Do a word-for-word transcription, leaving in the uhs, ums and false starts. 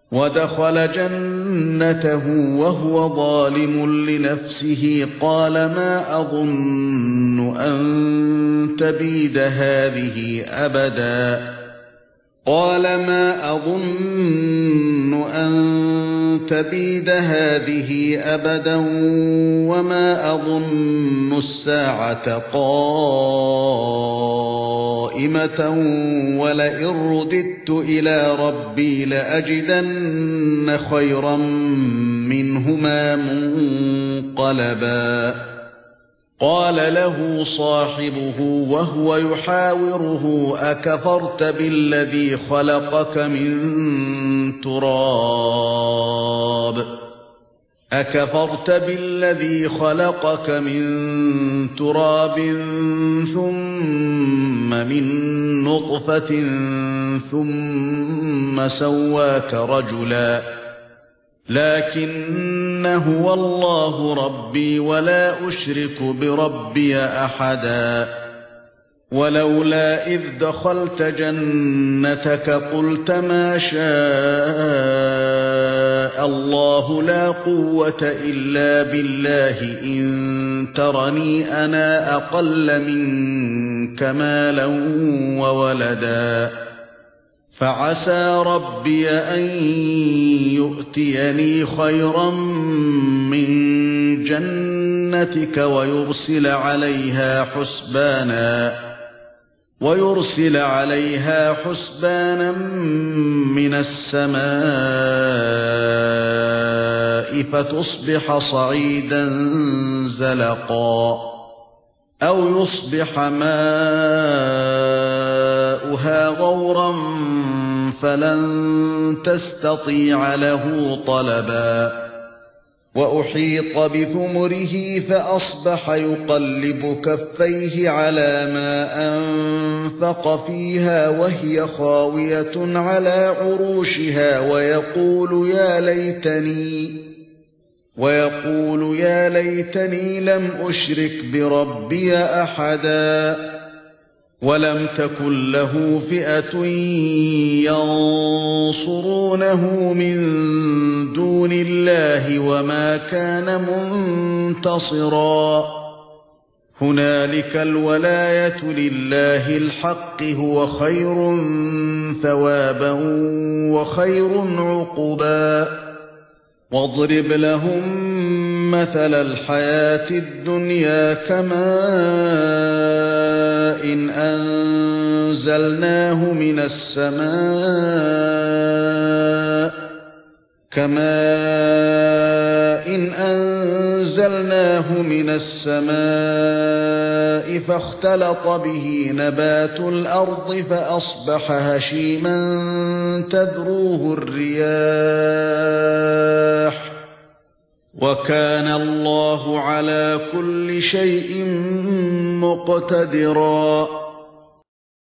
ودخل جنته وهو ظالم لنفسه قال ما أظن أن تبيد هذه أبدا قال ما أظن أن تبيد هذه أبدا وما أظن الساعة قائمة ولئن رددت إلى ربي لأجدن خيرا منهما منقلبا قال له صاحبه وهو يحاوره أكفرت بالذي خلقك من تراب أكفرت بالذي خلقك من تراب ثم من نطفة ثم سواك رجلا لكن هو الله ربي ولا أشرك بربي أحدا ولولا إذ دخلت جنتك قلت ما شاء الله لا قوة إلا بالله إن ترني أنا أقل منك مالا وولدا فعسى ربي أن يؤتيني خيرا من جنتك ويرسل عليها حسبانا ويرسل عليها حسبانا من السماء فتصبح صعيدا زلقا أو يصبح ماؤها غورا فلن تستطيع له طلبا وأحيط بثمره فأصبح يقلب كفيه على ما أنفق فيها وهي خاوية على عروشها ويقول يا ليتني ويقول يا ليتني لم أشرك بربي أحدا ولم تكن له فئة ينصرونه من دون الله وما كان منتصرا هنالك الولاية لله الحق هو خير ثوابا وخير عقبا واضرب لهم مثل الحياة الدنيا كماء إن أنزلناه من السماء كماء إن أنزلناه من السماء فاختلط به نبات الأرض فأصبح هشيما تذروه الرياح وكان الله على كل شيء مقتدرا